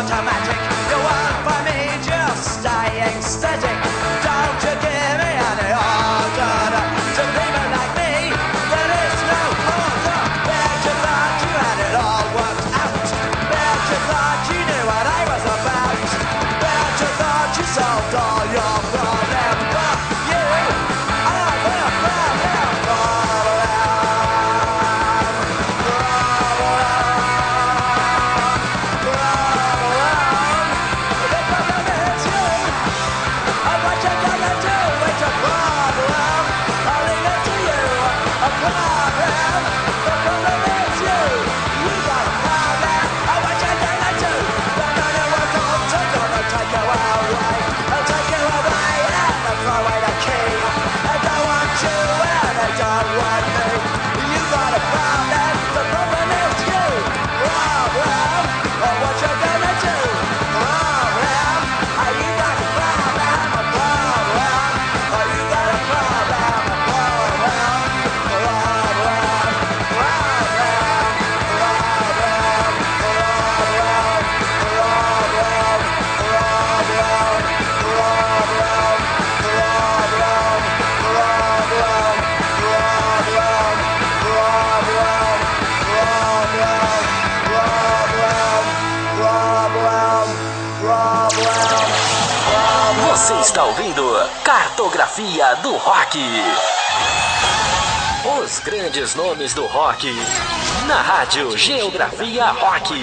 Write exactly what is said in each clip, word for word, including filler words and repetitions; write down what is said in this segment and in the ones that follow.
automatic. You won't find me just staying static. Don't you give me any order. To people like me, there is no order. Bet you thought you had it all worked out. Bet you thought you knew what I was about. Bet you thought you solved all your problems. But you are the problem. Você está ouvindo Cartografia do Rock. Os grandes nomes do rock na rádio Geografia Rock.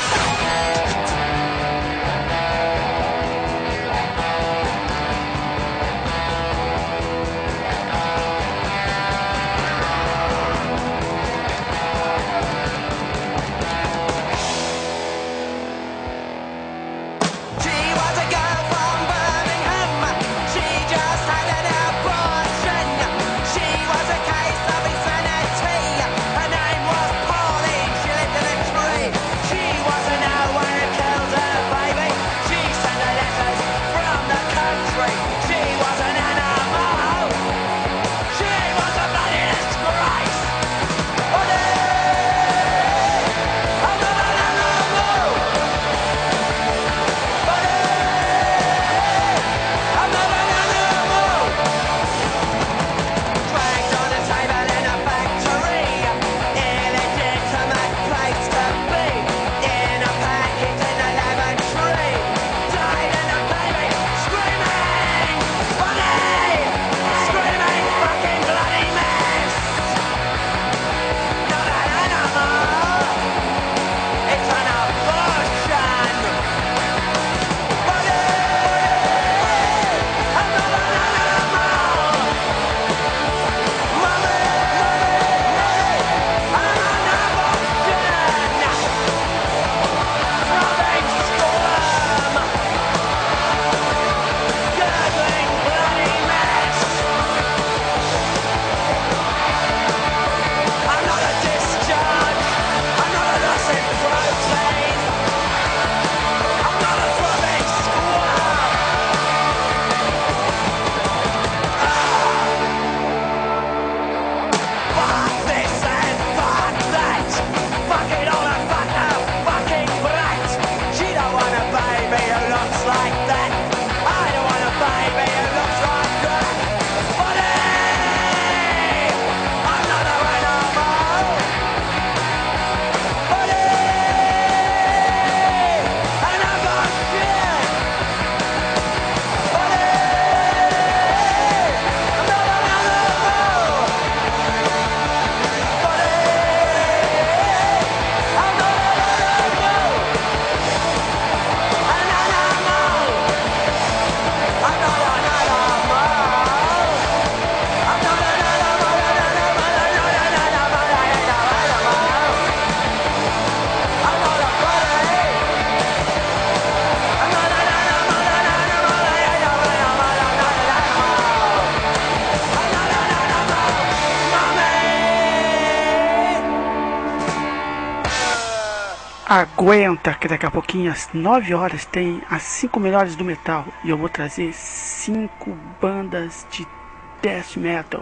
Aguenta que daqui a pouquinho às nove horas tem as cinco melhores do metal e eu vou trazer cinco bandas de death metal.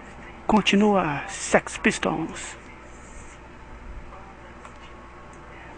Continua Sex Pistols.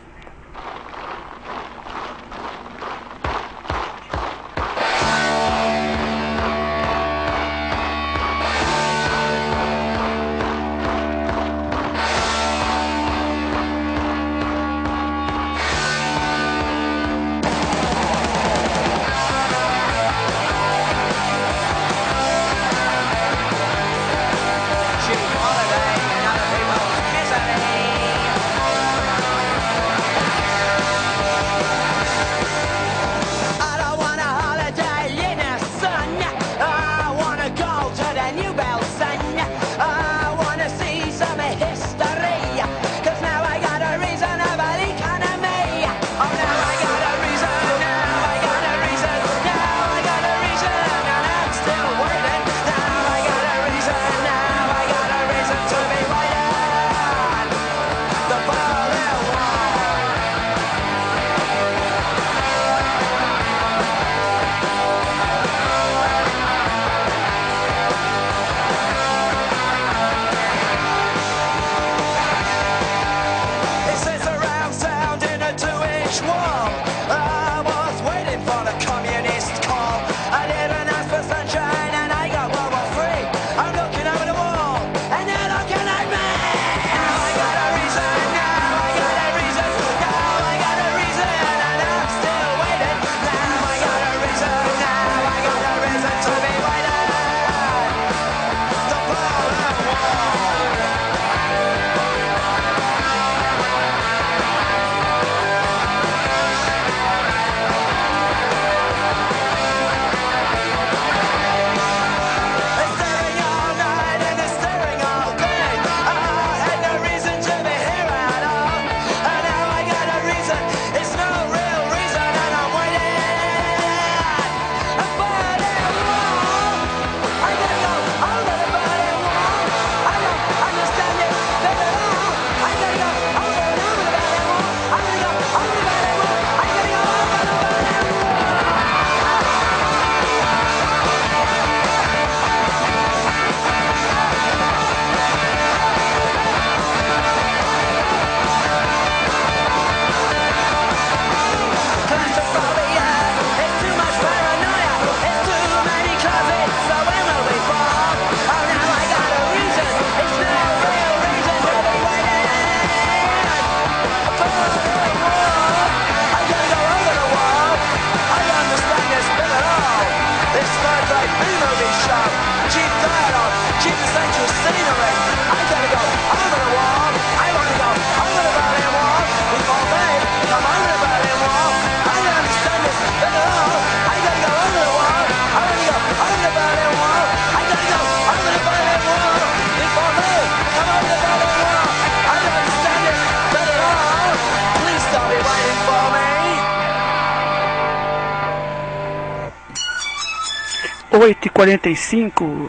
oito e quarenta e cinco.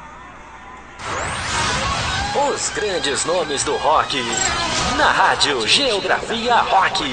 Os grandes nomes do rock, na Rádio Geografia Rock.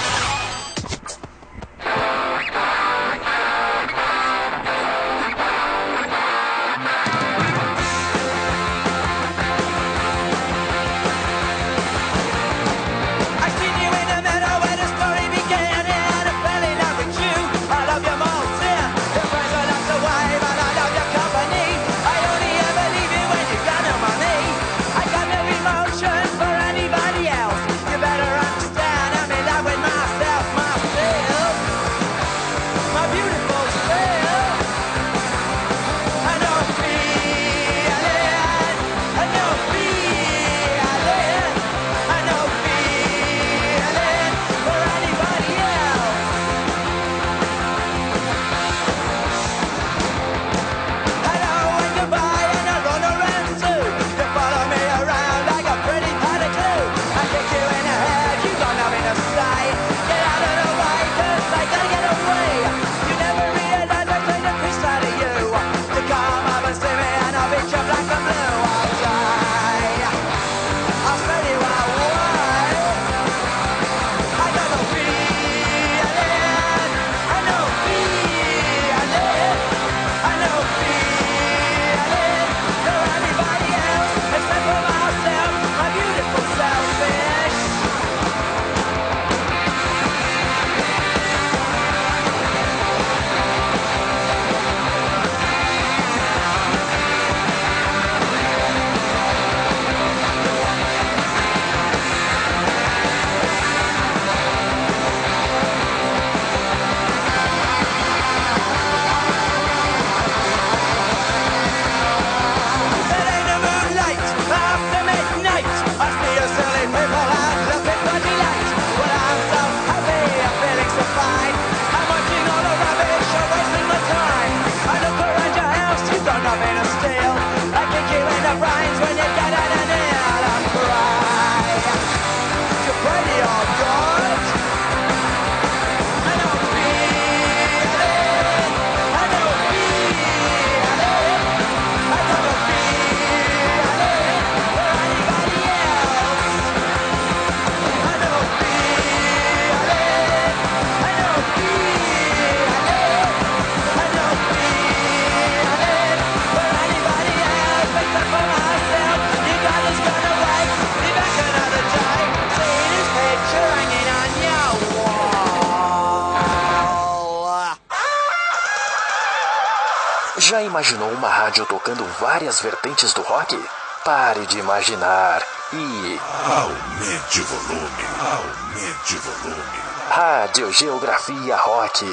Já imaginou uma rádio tocando várias vertentes do rock? Pare de imaginar e... aumente o volume, aumente o volume. Rádio Geografia Rock.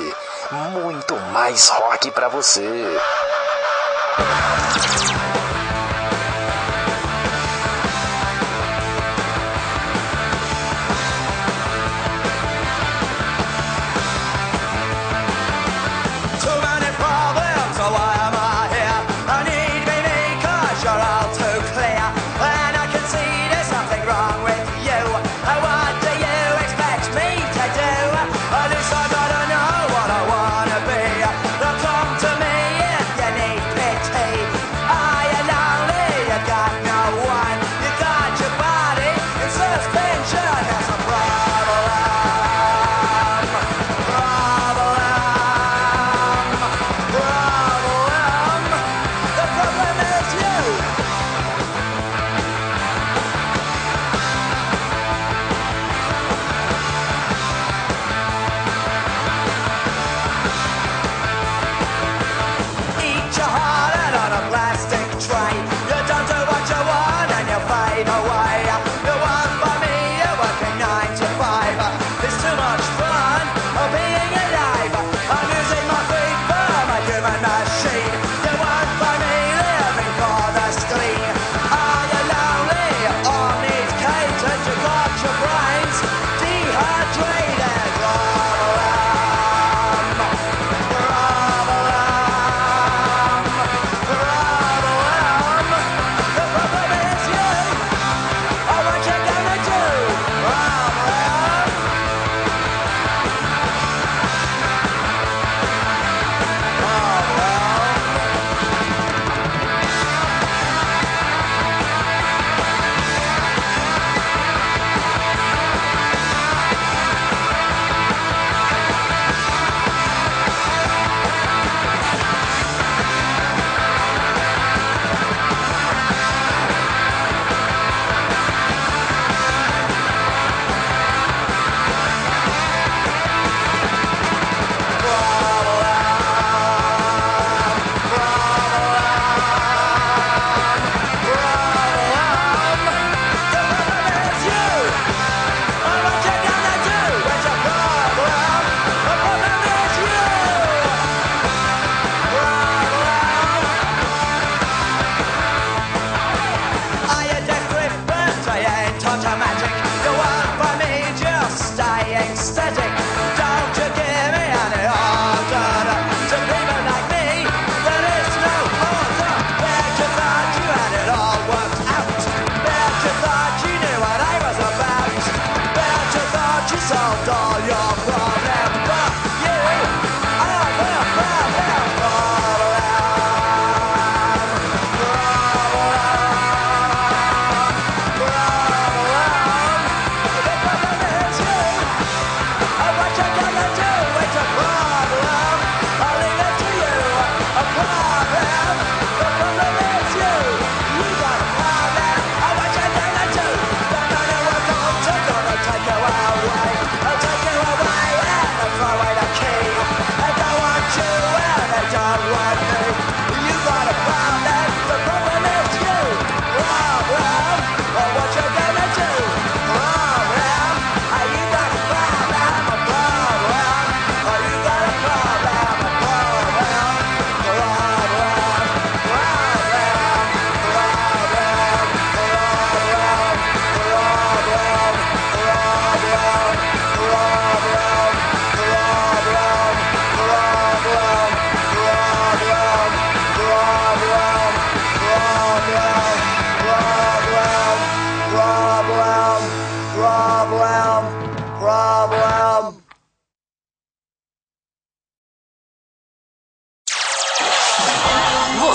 Muito mais rock pra você. I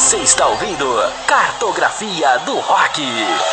Você está ouvindo Cartografia do Rock.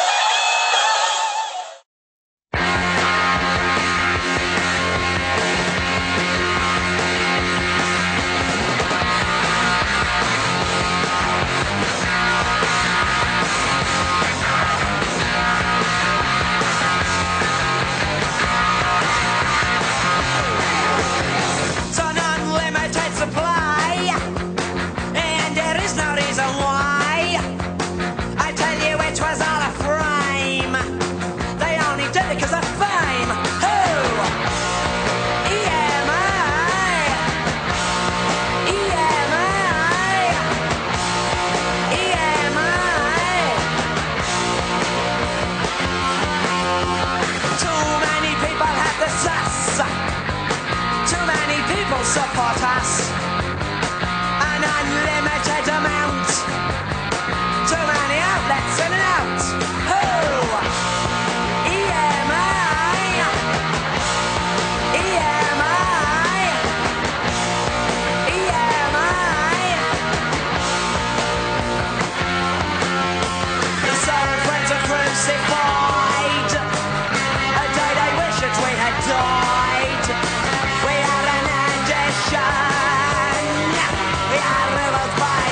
Support us an unlimited amount. Too many outlets in and out. Who? E M I. E M I. E M I. The soul friends are crucified. A day they wish that we had died. We are an we are rebels by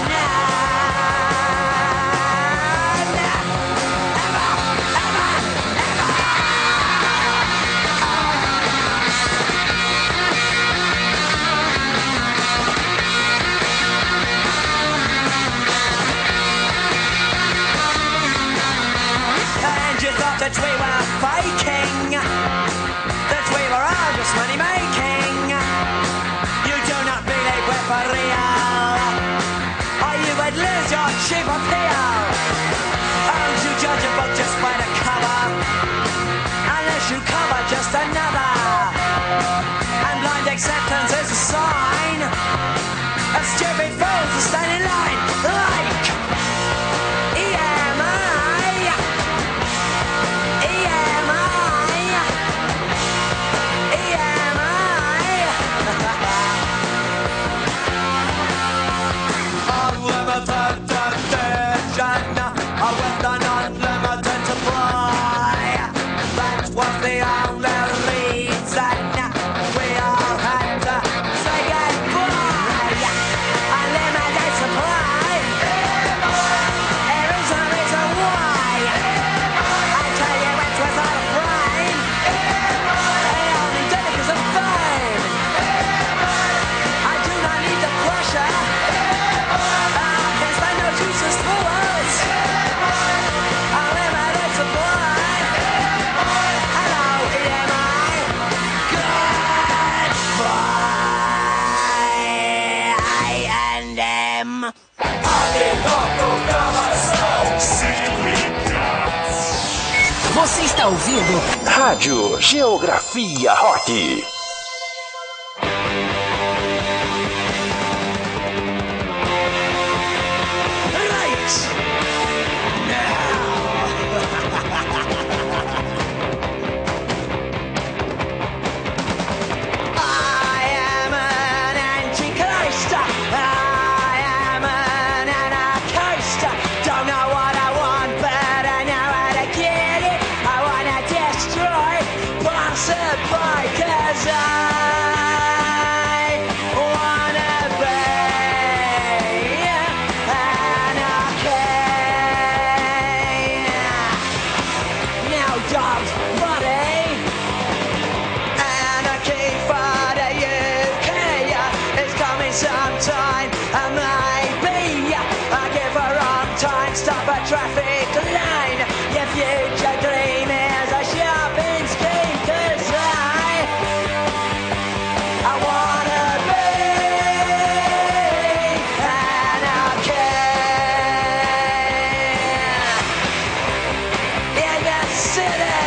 none. Ever, ever, ever. And you thought that we were faking, that we were all just money making. We're for real, or you would lose your cheap appeal. Don't you judge a book just by the cover, unless you cover just another. And blind acceptance is a sign of stupid fools who stand in line like E M I. E M I. E M I. Unlimited edition with an unlimited supply. That was the only reason we all had to say goodbye. Unlimited supply. There is a reason why. I tell you it was out of frame. They only did it because of fame. I do not need the pressure. Jesus for us. Unlimited supply. Hello, E M I. Goodbye. I and M. Você está ouvindo Rádio Geografia Rock. Sometime, and maybe I give a wrong time, stop a traffic line. Your future dream is a shopping scheme, 'cause I, I wanna be anarchy in the city.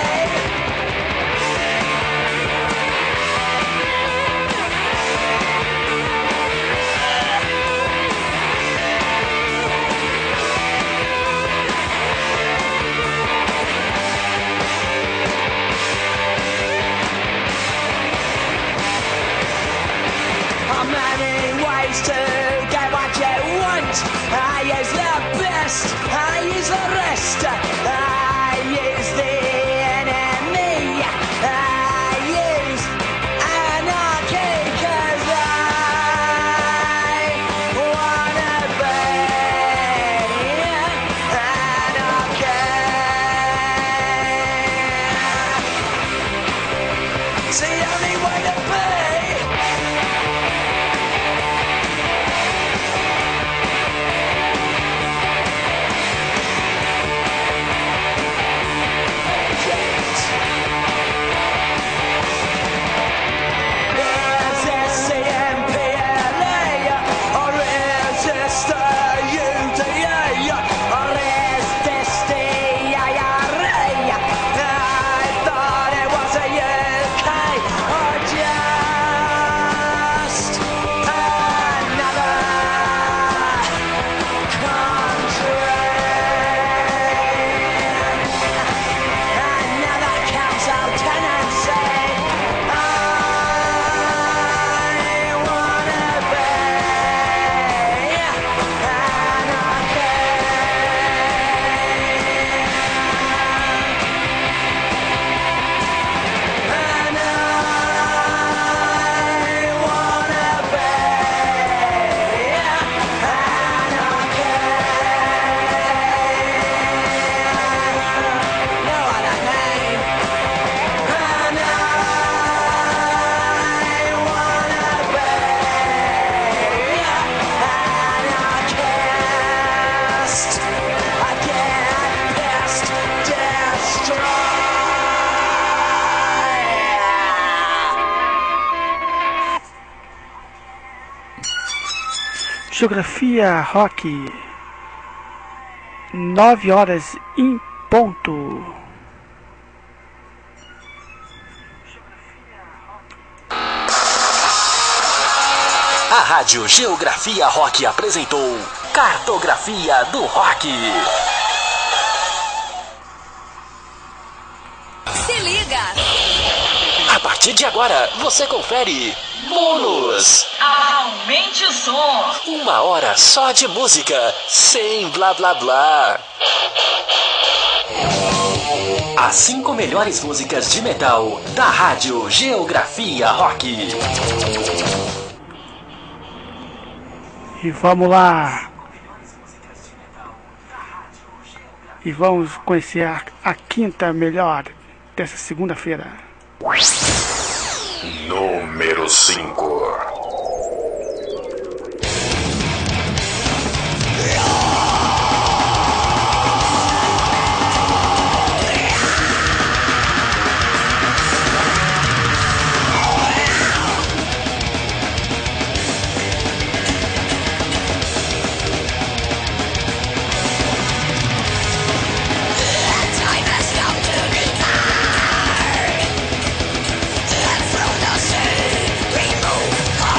Many ways to get what you want. I use best. I use the rest. I use the enemy. I use anarchy 'cause I wanna be anarchy. It's the only way to be. Geografia Rock, nove horas em ponto. A Rádio Geografia Rock apresentou Cartografia do Rock. Se liga! A partir de agora, você confere Bônus. Aumente o som! Uma hora só de música, sem blá blá blá. As cinco melhores músicas de metal da Rádio Geografia Rock. E vamos lá. E vamos conhecer a, a quinta melhor dessa segunda-feira. Número cinco. Remove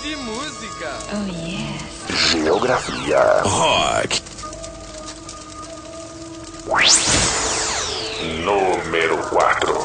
de música. Oh, yes. Geografia. Rock. Número quatro.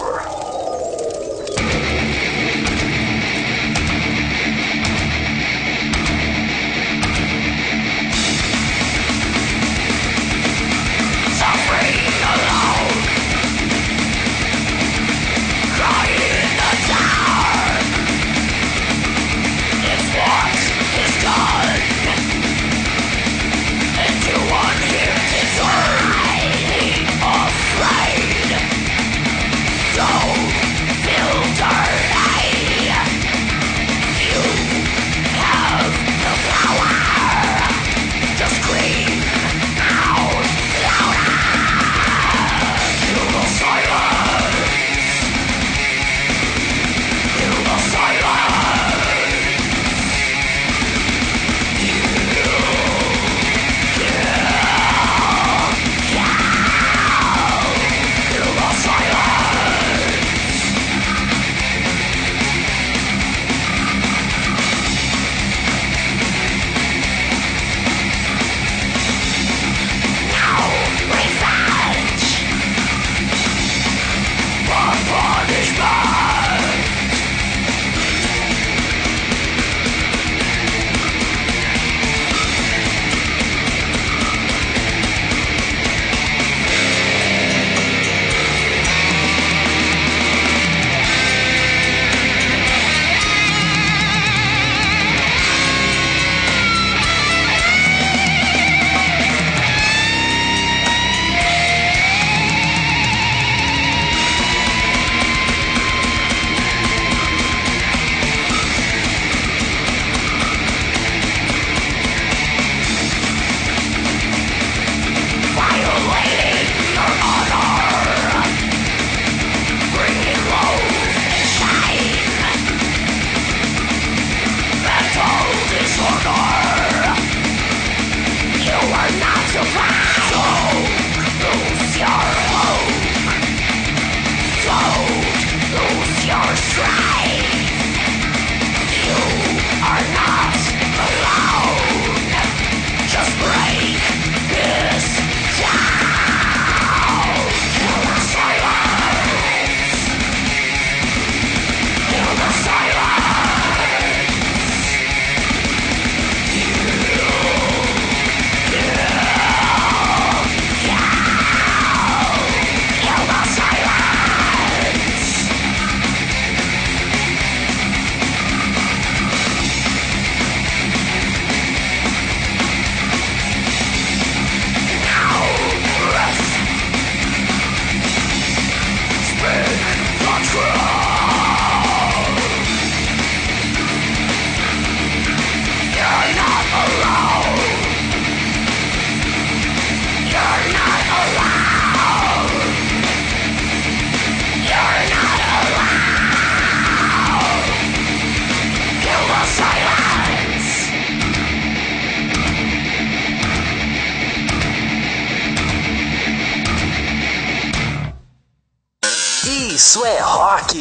Isso é rock!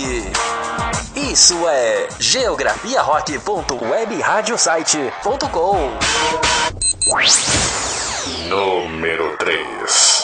Isso é geografia rock ponto web rádio site ponto com. Número três.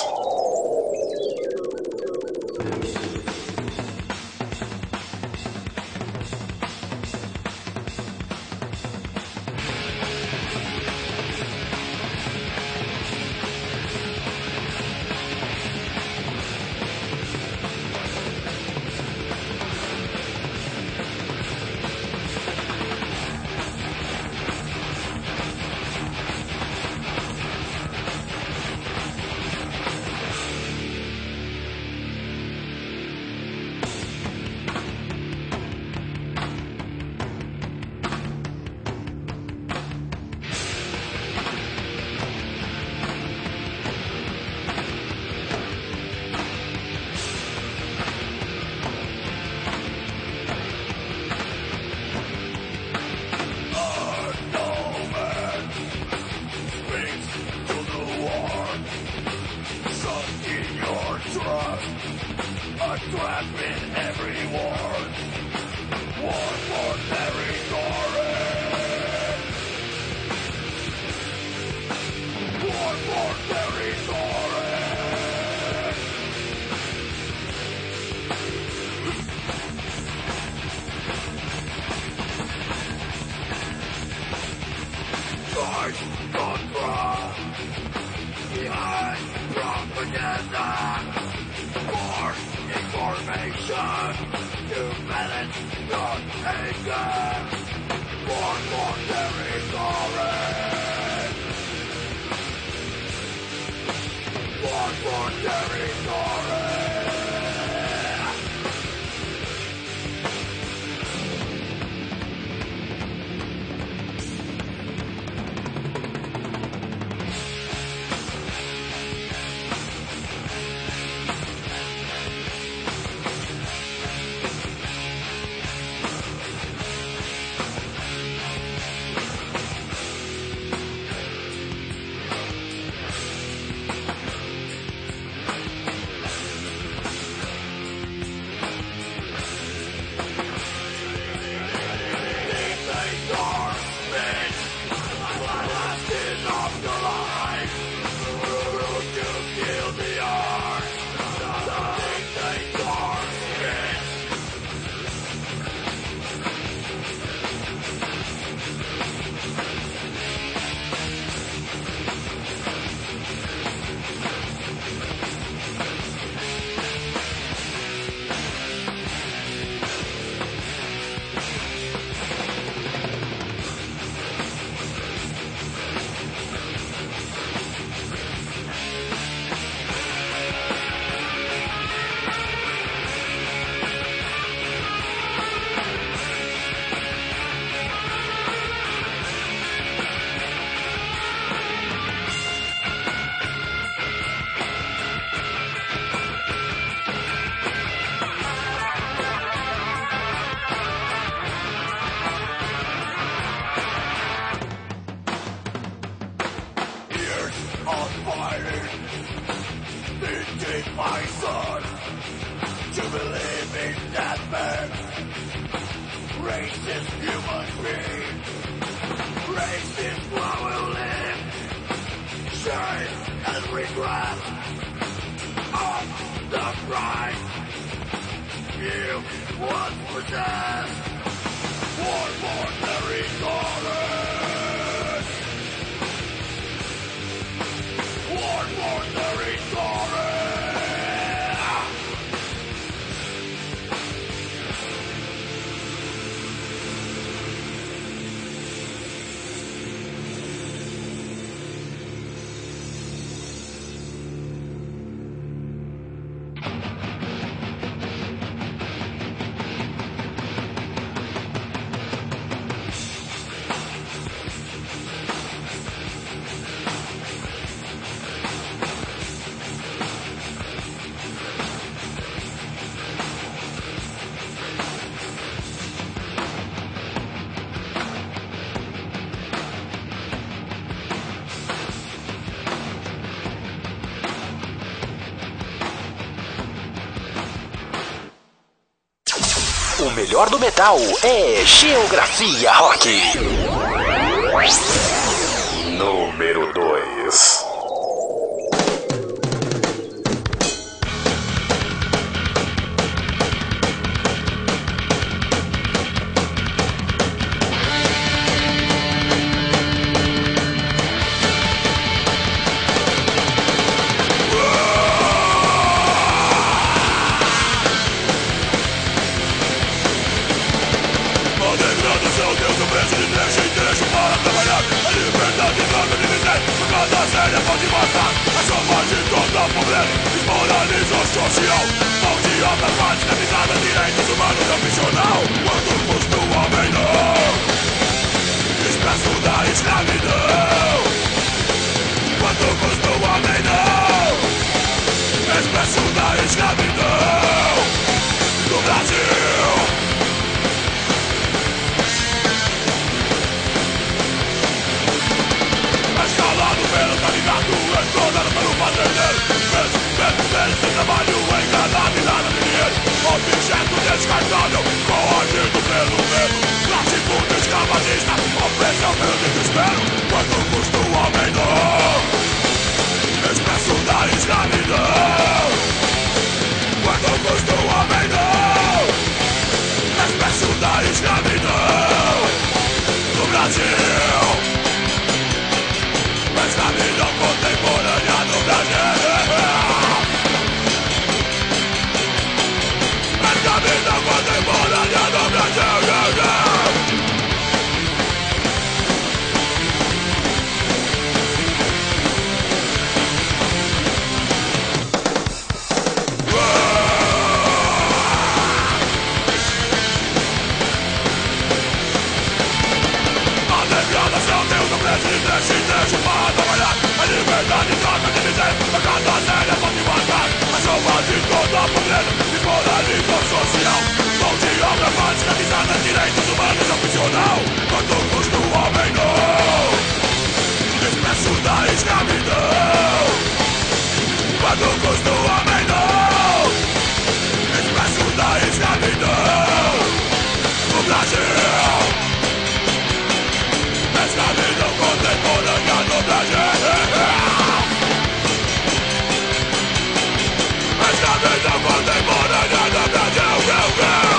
Every war, war for territory. O melhor do metal é Geografia Rock. Número dois. Descartável, coagido pelo medo, plástico de escravagista, opressão pelo desespero. Quando da escravidão. Quanto custa o homem não? Expresso da escravidão. No Brasil, escravidão contemporânea no Brasil. Escravidão contemporânea no Brasil, go, go.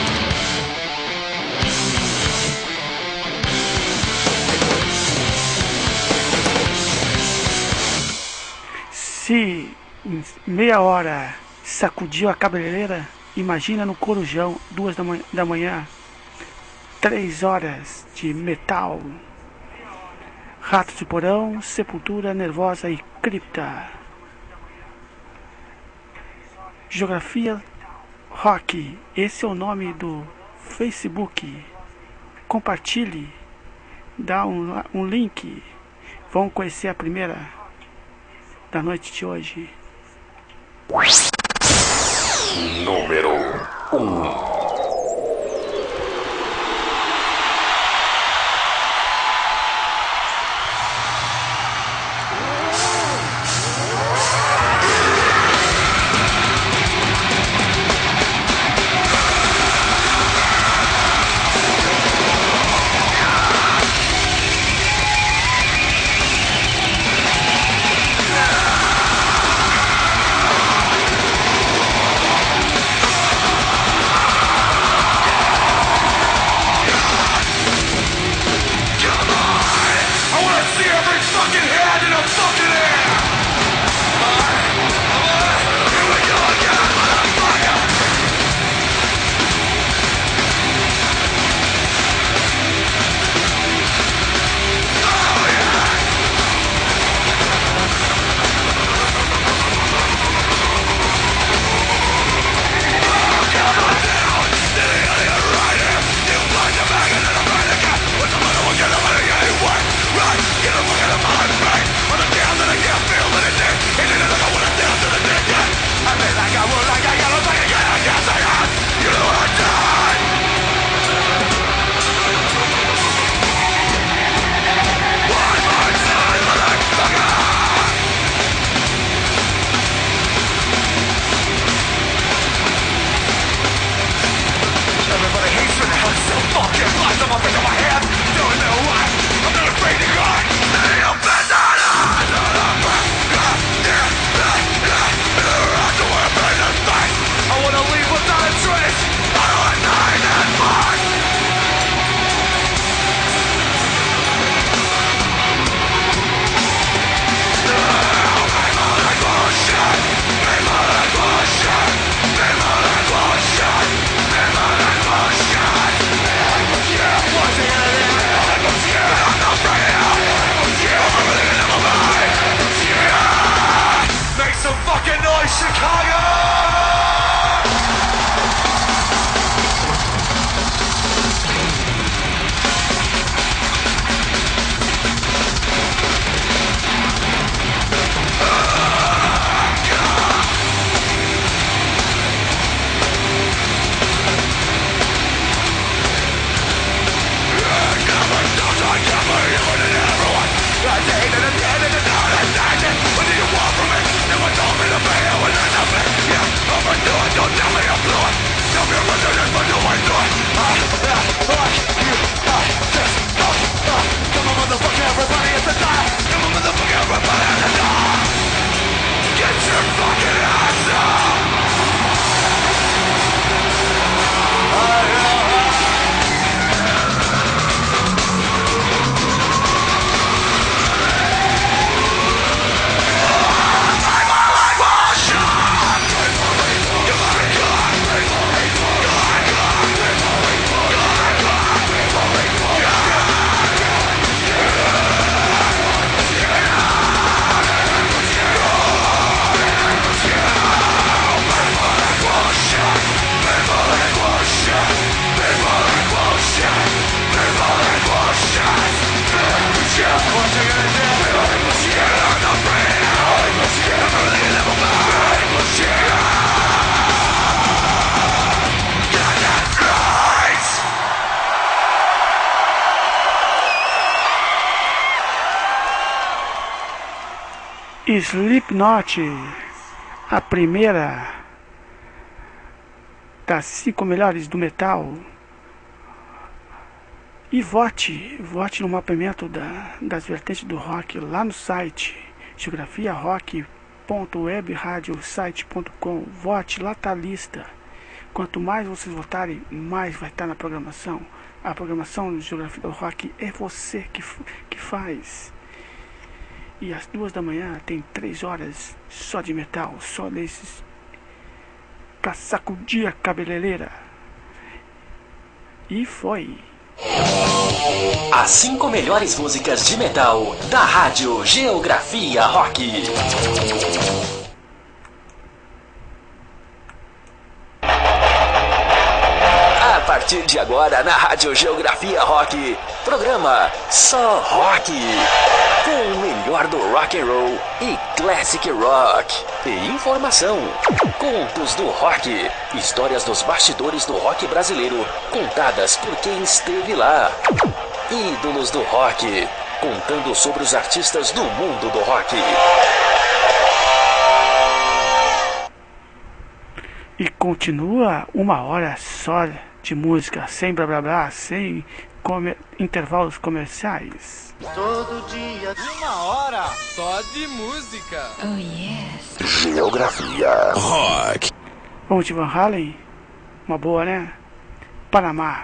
Se em meia hora sacudiu a cabeleireira, imagina no Corujão, duas da manhã, da manhã, três horas de metal. Ratos de Porão, Sepultura, Nervosa e Cripta. Geografia Rock, esse é o nome do Facebook. Compartilhe, dá um, um link. Vamos conhecer a primeira da noite de hoje. Número um. Slipknot, a primeira das cinco melhores do metal. E vote, vote no mapeamento da, das vertentes do rock lá no site geografia rock ponto web radio site ponto com. Vote, lá tá a lista. Quanto mais vocês votarem, mais vai estar na programação. A programação do Geografia do Rock é você que, que faz. E às duas da manhã tem três horas só de metal, só desses pra sacudir a cabeleireira. E foi. As cinco melhores músicas de metal da rádio Geografia Rock. A partir de agora na rádio Geografia Rock, programa Só Rock, com o melhor do rock and roll e classic rock. E informação, contos do rock, histórias dos bastidores do rock brasileiro, contadas por quem esteve lá. Ídolos do rock, contando sobre os artistas do mundo do rock. E continua uma hora só de música, sem blá blá blá, sem comer, intervalos comerciais. Todo dia, uma hora Só de música. Oh, yes. Geografia Rock. Vamos de Van Halen? Uma boa, né? Panamá.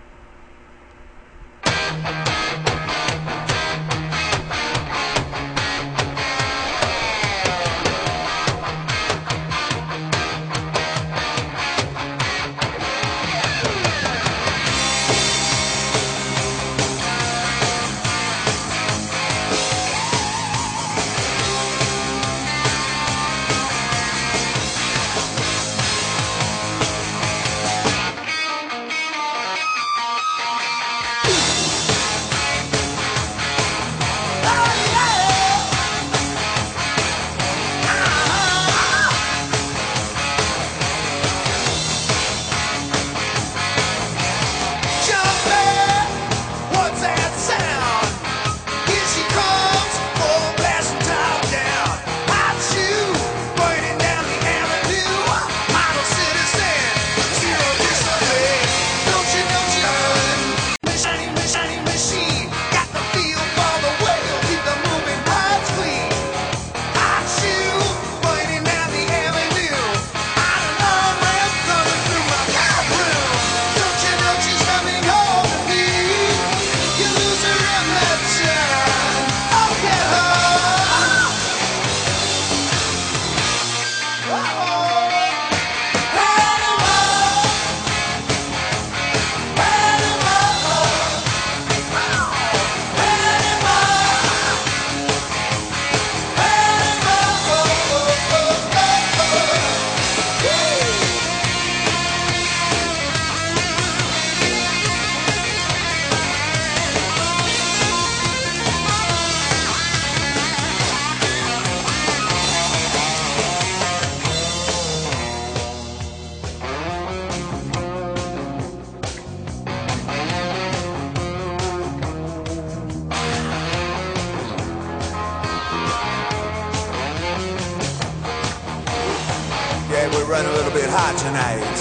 We're running a little bit hot tonight.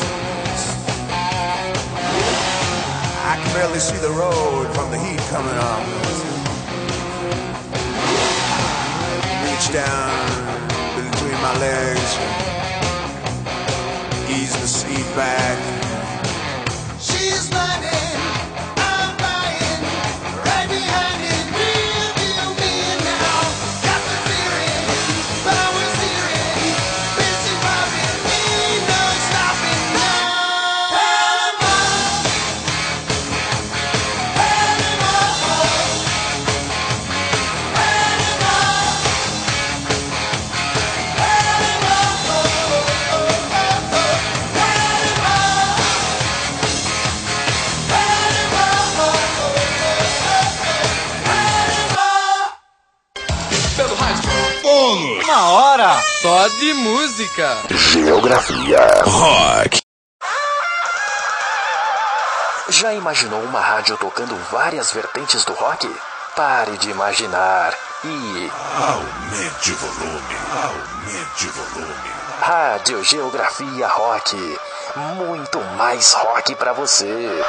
I can barely see the road from the heat coming up. Reach down between my legs, ease the seat back. She's running, I'm buying, right behind it, real deal me now. Got the feeling, power steering, busy robbing me, no stopping now. Panama, Panama, Panama, Panama, Pelo rádio. uma hora. Só de música. Geografia Rock. Já imaginou uma rádio tocando várias vertentes do rock? Pare de imaginar. e Aumente o volume, aumente o volume. Rádio Geografia Rock. Muito mais rock pra você.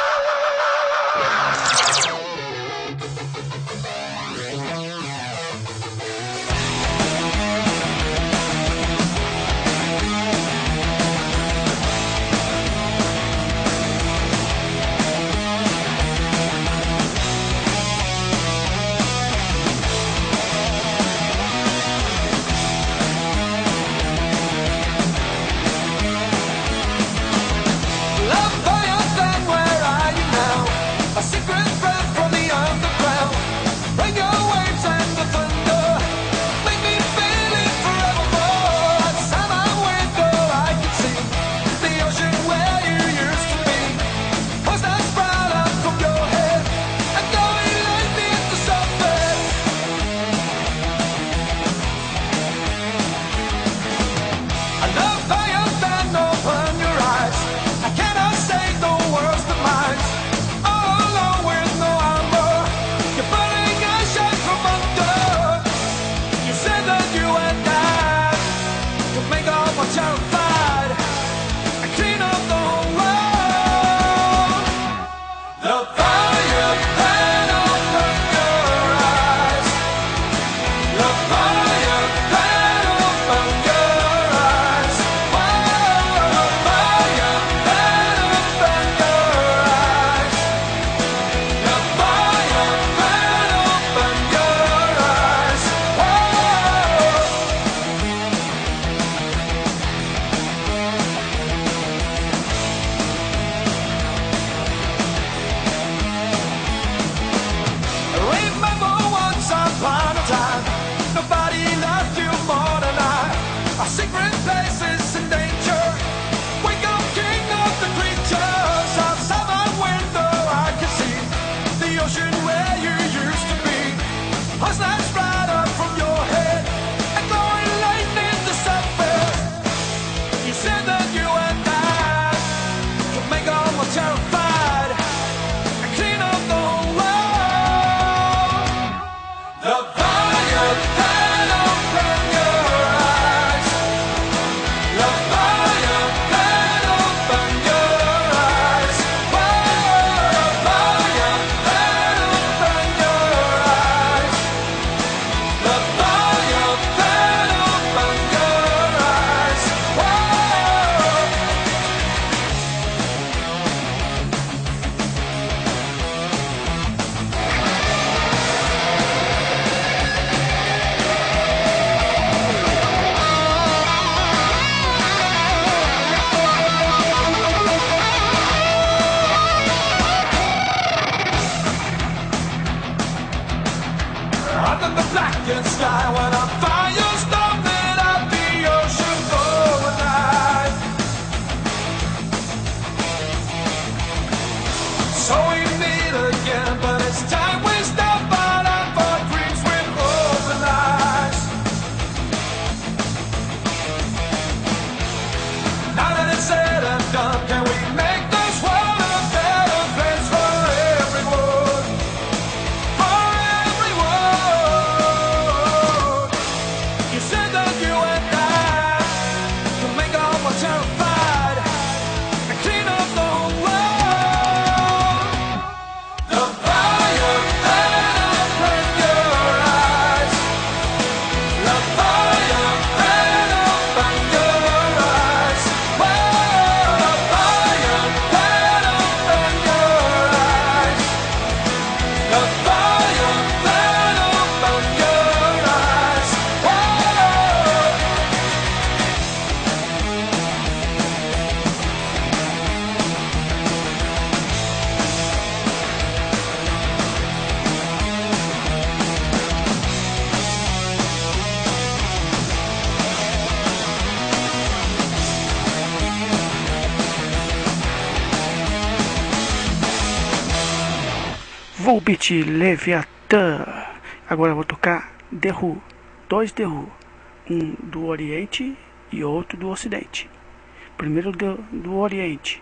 Volbeat Leviathan. Agora eu vou tocar The Who. Dois The Who. Um do Oriente e outro do Ocidente. Primeiro do, do Oriente.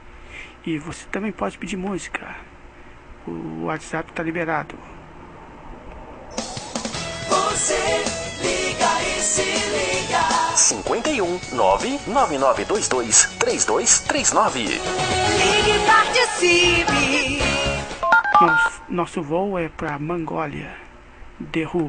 E você também pode pedir música. O WhatsApp está liberado. Oh, nove nove nove dois dois três dois três nove. Ligue e participe. Nosso, nosso voo é pra Mongólia. The Who.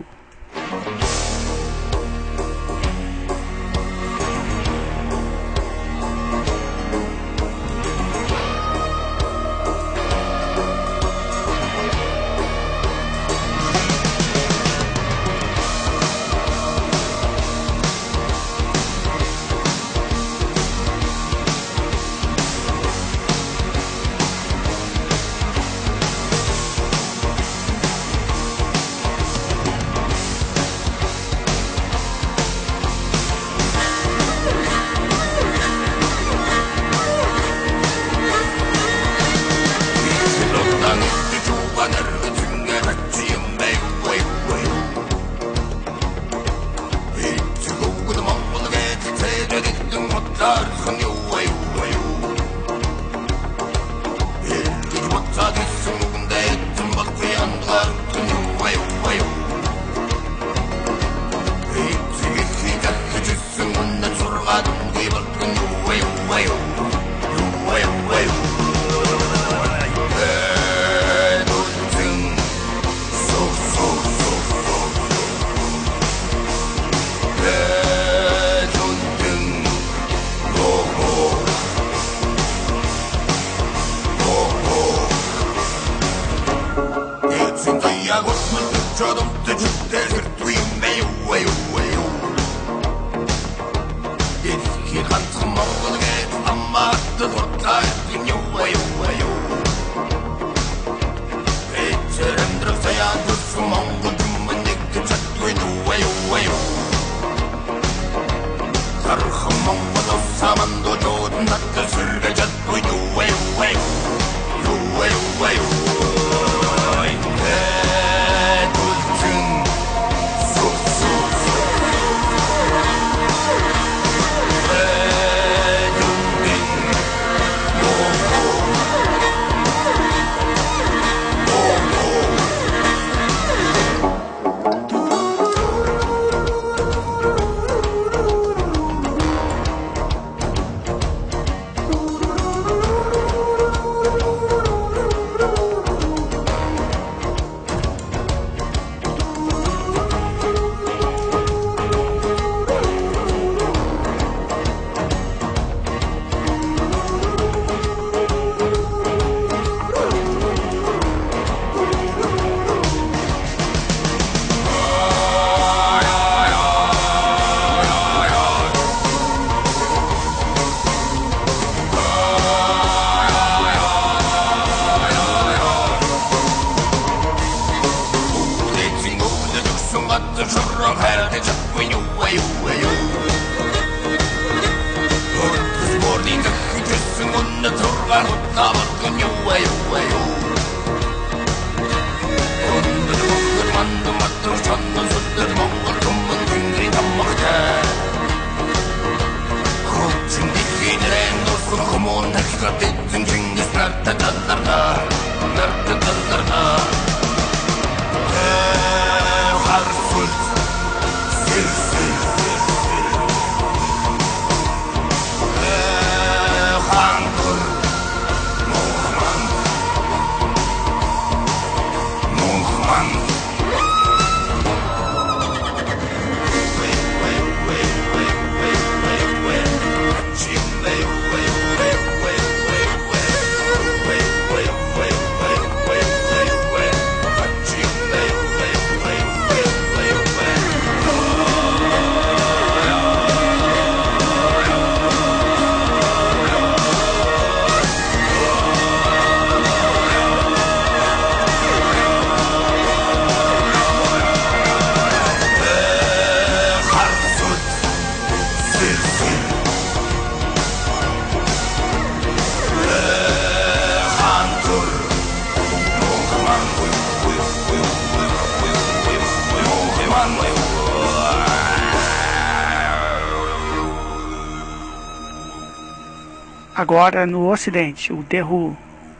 Agora no ocidente, o The Who,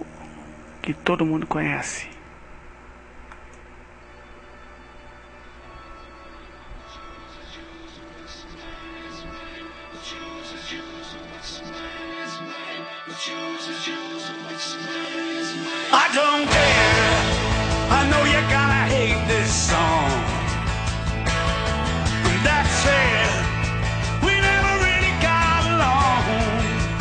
que todo mundo conhece. I don't care. I know you're gonna hate this song. That said, we never really got along.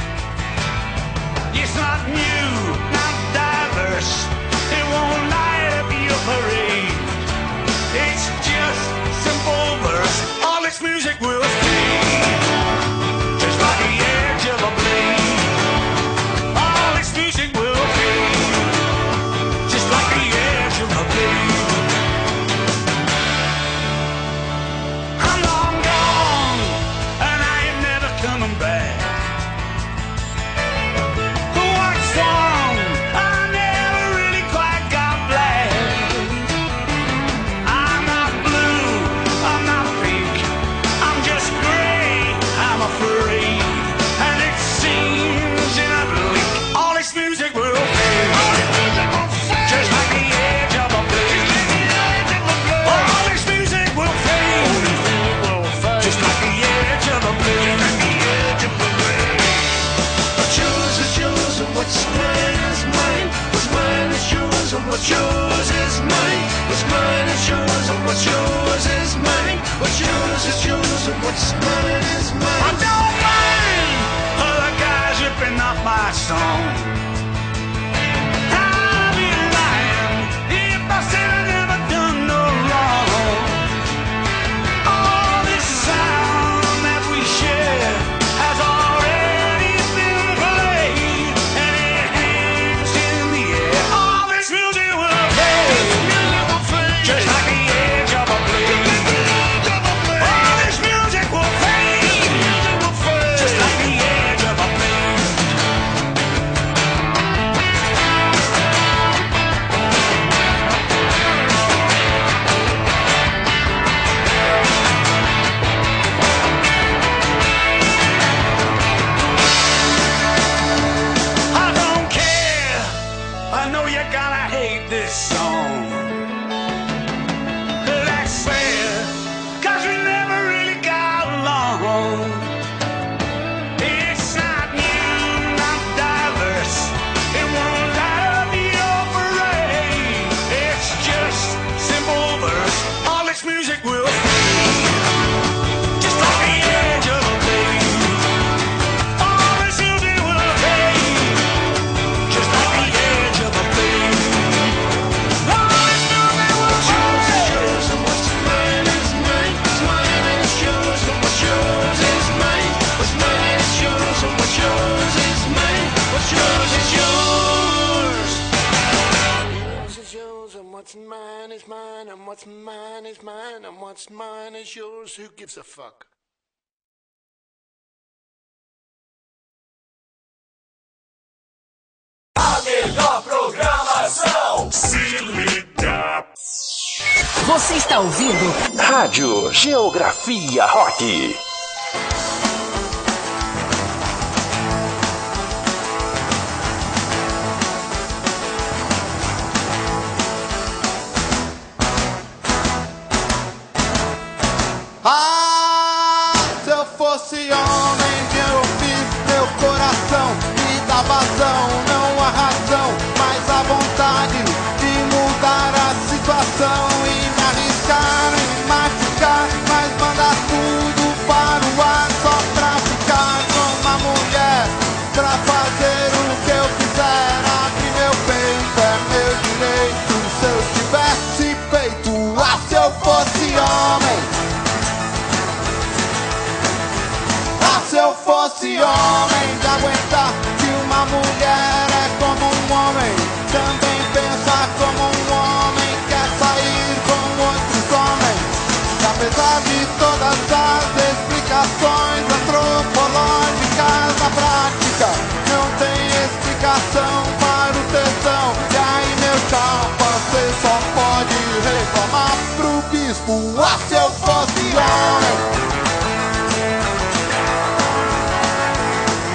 It's not new, not diverse. It won't light up your parade. It's just simple verse. All its music will fade, just like the edge of a blade. All its music will fade, just like the edge of a blade. I'm long gone, and I ain't never coming back. What's wrong? I never really quite got black. I'm not blue, I'm not pink, I'm just gray, I'm afraid. And it seems in a blink, all this music will fade, just like the edge of a blade. All this music will fade, just like the edge of a blade. What's yours is yours and what's mine is mine. What's mine is yours and what's yours is mine. What's mine is yours and what's yours is mine. What's yours is yours and what's mine is mine. I don't mind other guys ripping off my song. I'd be lying if I said I never done no wrong. All this sound that we share has already been played, and it hangs in the air. All this music will fade, just like the edge of a blade. All this music will fade, just like the edge of a blade. I don't care. I know you're gonna hate this song. That's fair, 'cause we never really got along. It's not new, not diverse. It won't light up your parade. It's just simple verse. All its music will fade, just like the edge of a blade. All its music will fade, just like the edge of a blade. All its music will fade. Yours and what's mine is mine. What's mine is yours and what's yours is mine. What's mine is yours and what's yours is mine. What's yours is yours. Yours is yours and what's mine is mine and what's mine is mine and what's mine is yours. Who gives a fuck? A melhor programação. Você está ouvindo Rádio Geografia Rock. Ah, se eu fosse homem, eu fiz meu coração me dá vazão, não a razão, mas a vontade de mudar a situação e me arriscar e machucar, mas mandar tudo para o ar só pra ficar com uma mulher, pra fazer o que eu quiser. Abre meu peito, é meu direito. Se eu tivesse peito, ah, se eu fosse homem. Se eu fosse homem, de aguentar que uma mulher é como um homem, também pensa como um homem, quer sair com outros homens. E apesar de todas as explicações antropológicas, na prática não tem explicação para o tesão. E aí, meu chapa, você só pode reclamar pro bispo. Ah, se eu fosse homem.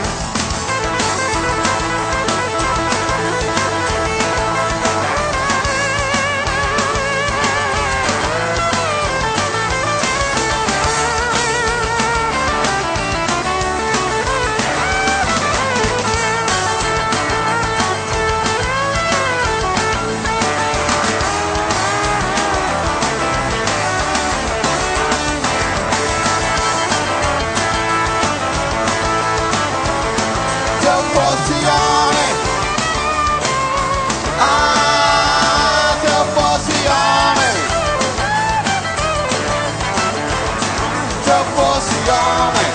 homem.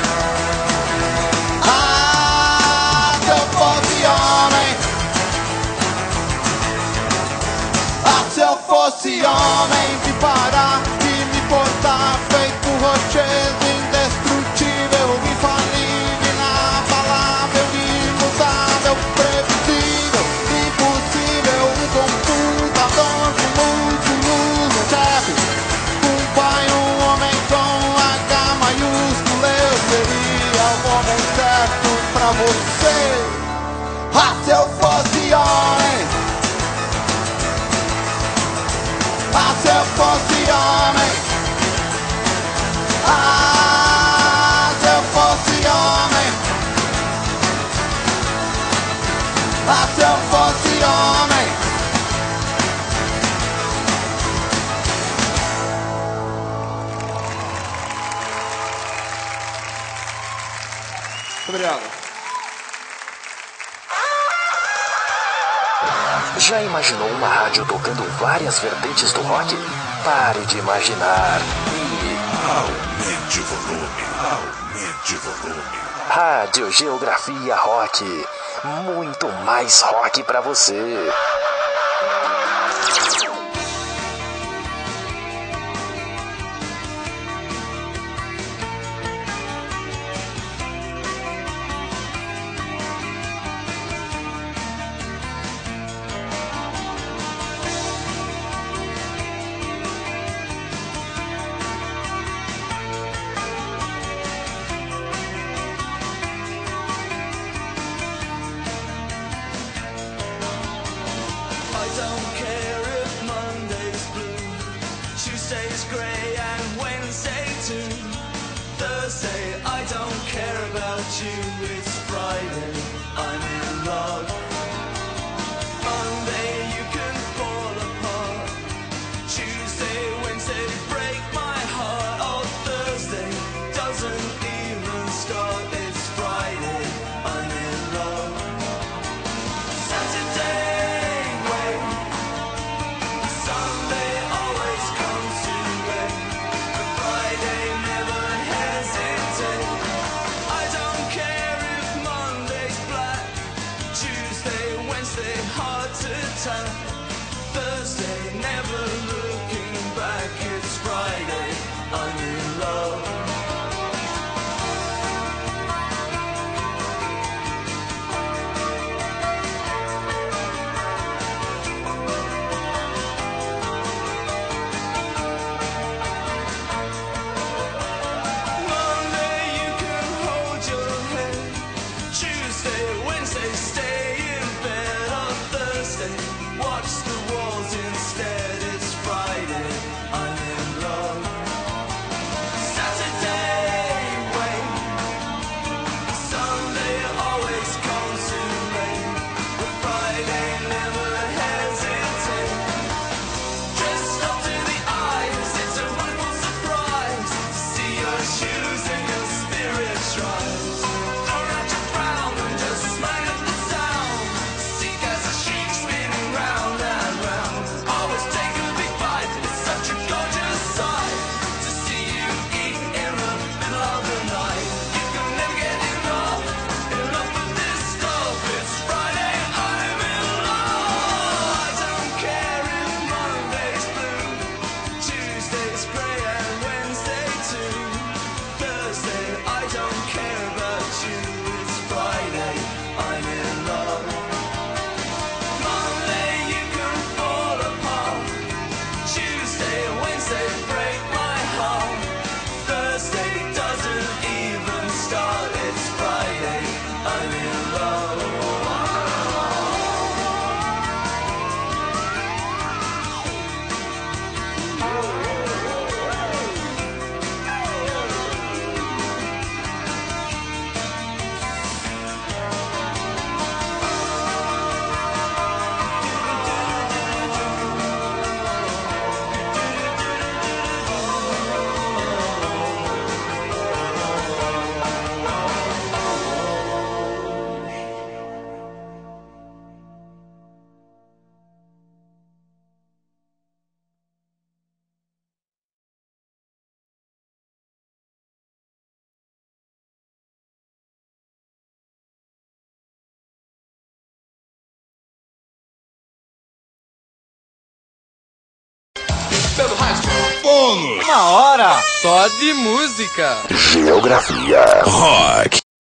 Ah, se eu fosse homem. Ah, se eu fosse homem, me parar e me portar feito rochedo indestrutível, infalível, inabalável, imutável, previsível, impossível, um computador com múltiplos chefes, um pai, um homem com H maiúsculo, eu seria o homem certo pra você. Ah, se eu fosse homem. Ah, se eu fosse homem. Ah, se eu fosse homem. Ah, se eu fosse homem. Muito obrigado. Já imaginou uma rádio tocando várias vertentes do rock? Pare de imaginar e... Aumente o volume, aumente o volume. Rádio Geografia Rock. Muito mais rock pra você. I don't care if Monday's blue, Tuesday's grey and Wednesday too. Thursday, I don't care about you, it's Friday, I'm in love. Monday, you can fall apart. Tuesday, Wednesday, break my heart. Oh, Thursday doesn't even start, it's Friday, I'm in love. Saturday, wait. Sunday always comes too late, but Friday never hesitate. I don't care if Monday's black, Tuesday, Wednesday hard to tell, Thursday never looking back, it's Friday, I'm in love. Monday you can hold your head, Tuesday, Wednesday stay in bed, on Thursday watch Pelo rádio. Bônus. Uma hora. Só de música. Geografia Rock.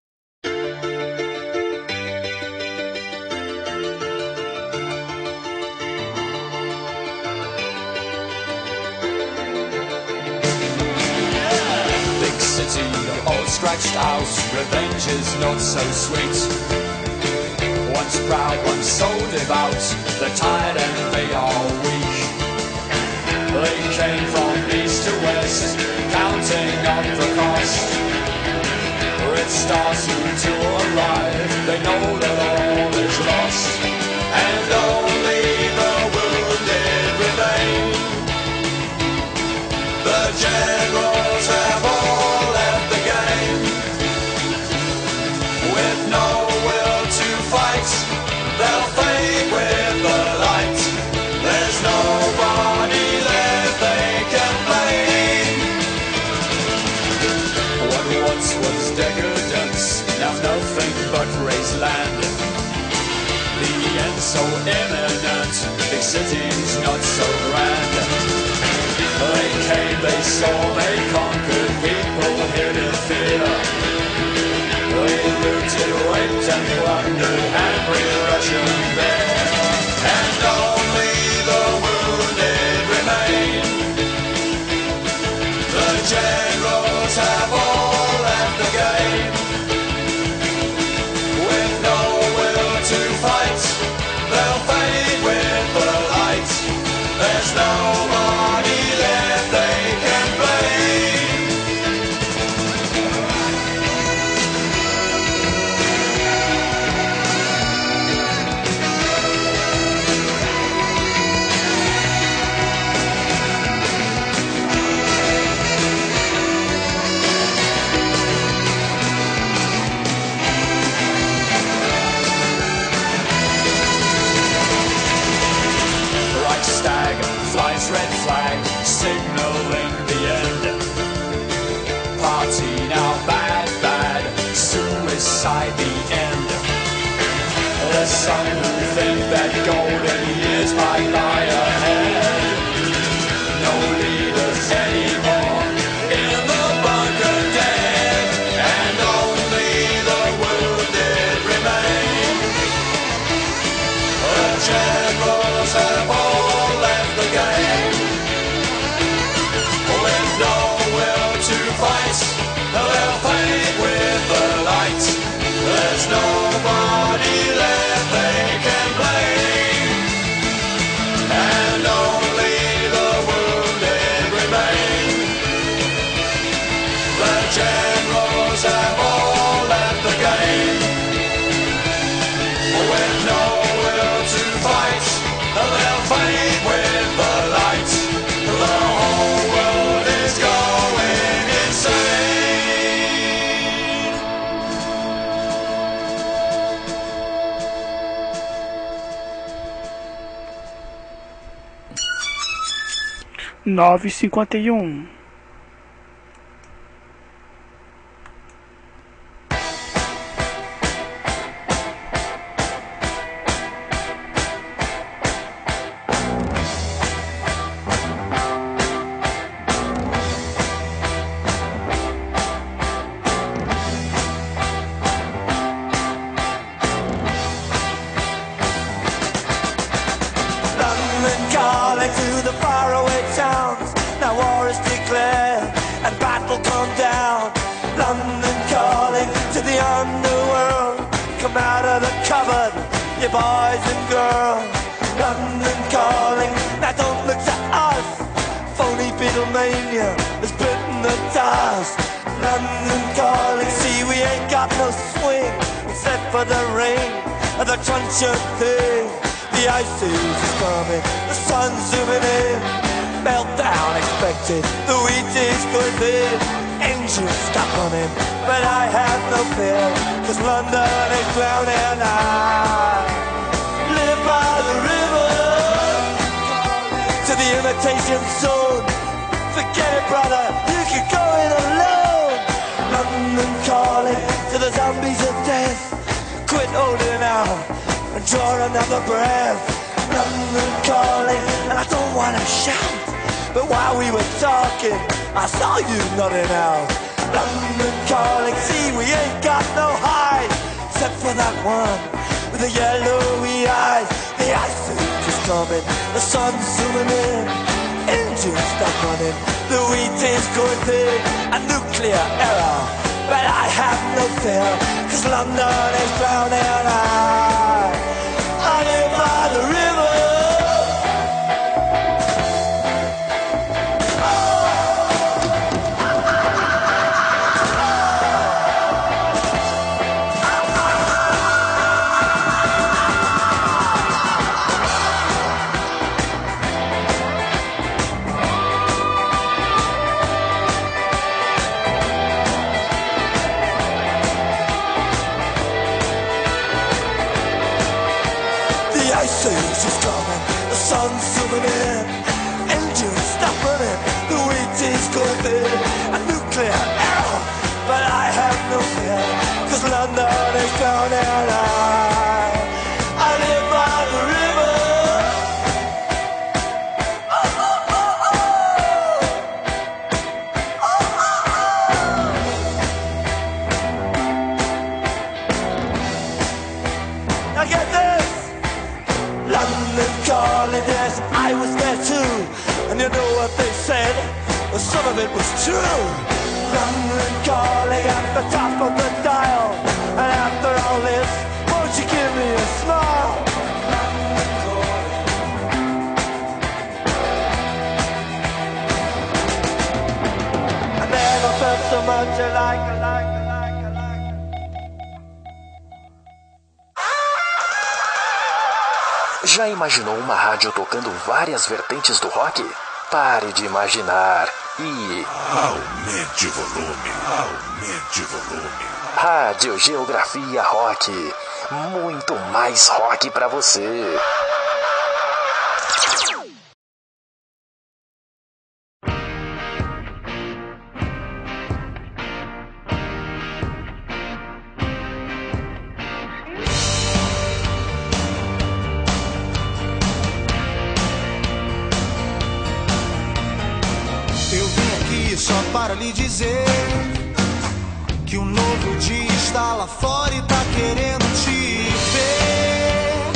Big city, all scratched out, revenge is not so sweet. Once proud, once so devout, they're tired and they are weak. They came from east to west, counting up the cost. It starts to arrive, they know that all is lost, and only the wounded remain. The generals have all left the game, with no will to fight, they'll fade with the light. There's nobody left they can blame. What once was decadence, now nothing but raised land. The end so imminent, big cities not so grand. They came, they saw, they conquered, people hid in fear. They looted, raped and plundered every Russian there. And only the wounded remain. The generals have all left the game, with no will to fight, they'll fade with the light. There's nobody left they can blame. Reichstag flies red flag, signaling the end. Party now bad, bad, suicide the end. There's some who think that golden years might lie ahead. No leaders anymore in the bunker dead, and only the wounded remain. The generals have all left the game, with no will to fight, they'll fade with the light. There's nobody left they can blame, and only the wounded remain. The generals have all left the game, with no will to fight, they'll fade with the light. The whole world is going insane. nove e cinquenta e um. London calling to the faraway towns. Now war is declared and battle come down. London calling to the underworld. Come out of the cupboard, you boys and girls. London calling, now don't look to us. Phony Beatlemania has bitten the dust. London calling, see we ain't got no swing except for the rain and the crunch of thing. The ice age is coming, the sun's zooming in. Meltdown expected, the wheat is going thin. Engines stop running, but I have no fear, cause London is drowning. I live by the river, to the imitation zone. Forget it, brother, you can go it alone. London calling to the zombies of death. Quit holding out and draw another breath. London calling, and I don't wanna shout, But while we were talking, I saw you nodding out. London calling, see we ain't got no hide, except for that one with the yellowy eyes. The ice age is coming, the sun's zooming in, engines stop running, the wheat is going big, a nuclear error. But I have no fear, cause London is drowning. I, I live by the river. A nuclear error, but I have no fear, cause London is drowning. I, I live by the river. Oh, oh, oh, oh. Oh, oh, oh. Now get this, London calling, yes, I was there too, and you know what they said. Well, some of it was true. London calling at the top of the dial. And after all this, won't you give me a smile? I never felt so much alike, alike, alike, alike. Já imaginou uma rádio tocando várias vertentes do rock? Pare de imaginar e... aumente o volume, aumente o volume. Rádio Geografia Rock. Muito mais rock pra você. Só para lhe dizer que um novo dia está lá fora e tá querendo te ver.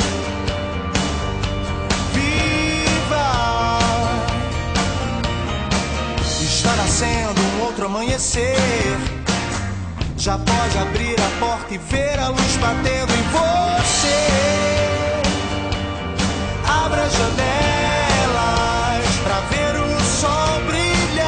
Viva! Está nascendo um outro amanhecer. Já pode abrir a porta e ver a luz batendo em você. Abra as janelas pra ver o sol brilhar.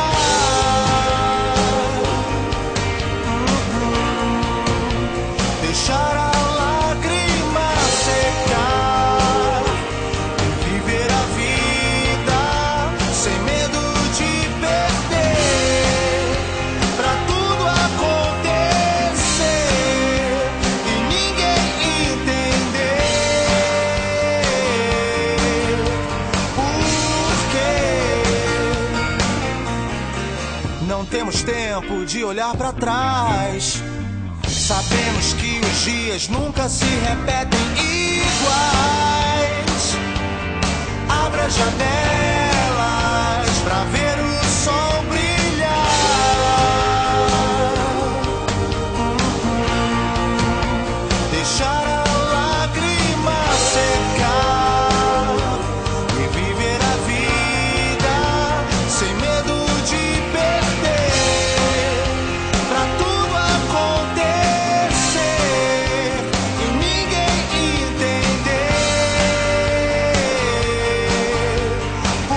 Deixar a lágrima secar e viver a vida sem medo de perder. Pra tudo acontecer e ninguém entender por quê. Não temos tempo de olhar pra trás. Sabemos que os dias nunca se repetem iguais. Abra as janelas pra ver o sol brilhar. Deixar a lágrima secar e viver a vida sem medo de perder. Pra tudo acontecer por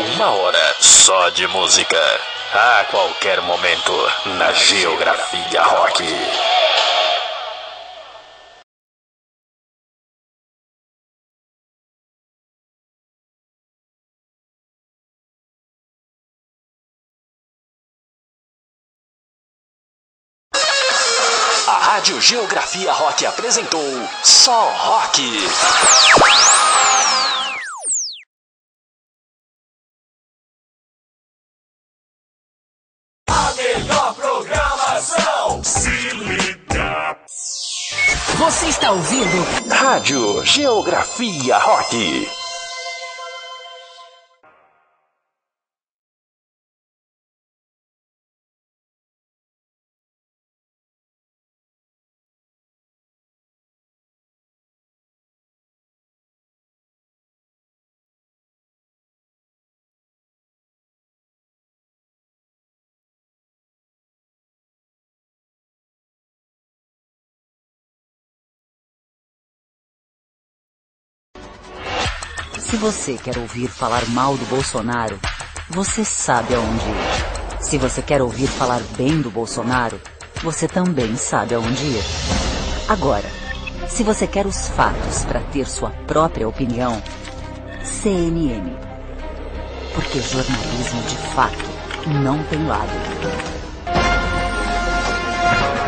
Uma hora só de música. A qualquer momento na Geografia Rock. A Rádio Geografia Rock apresentou Só Rock. A melhor programação. Se liga. Você está ouvindo Rádio Geografia Rock. Se você quer ouvir falar mal do Bolsonaro, você sabe aonde ir. Se você quer ouvir falar bem do Bolsonaro, você também sabe aonde ir. Agora, se você quer os fatos para ter sua própria opinião, C N N. Porque jornalismo de fato não tem lado.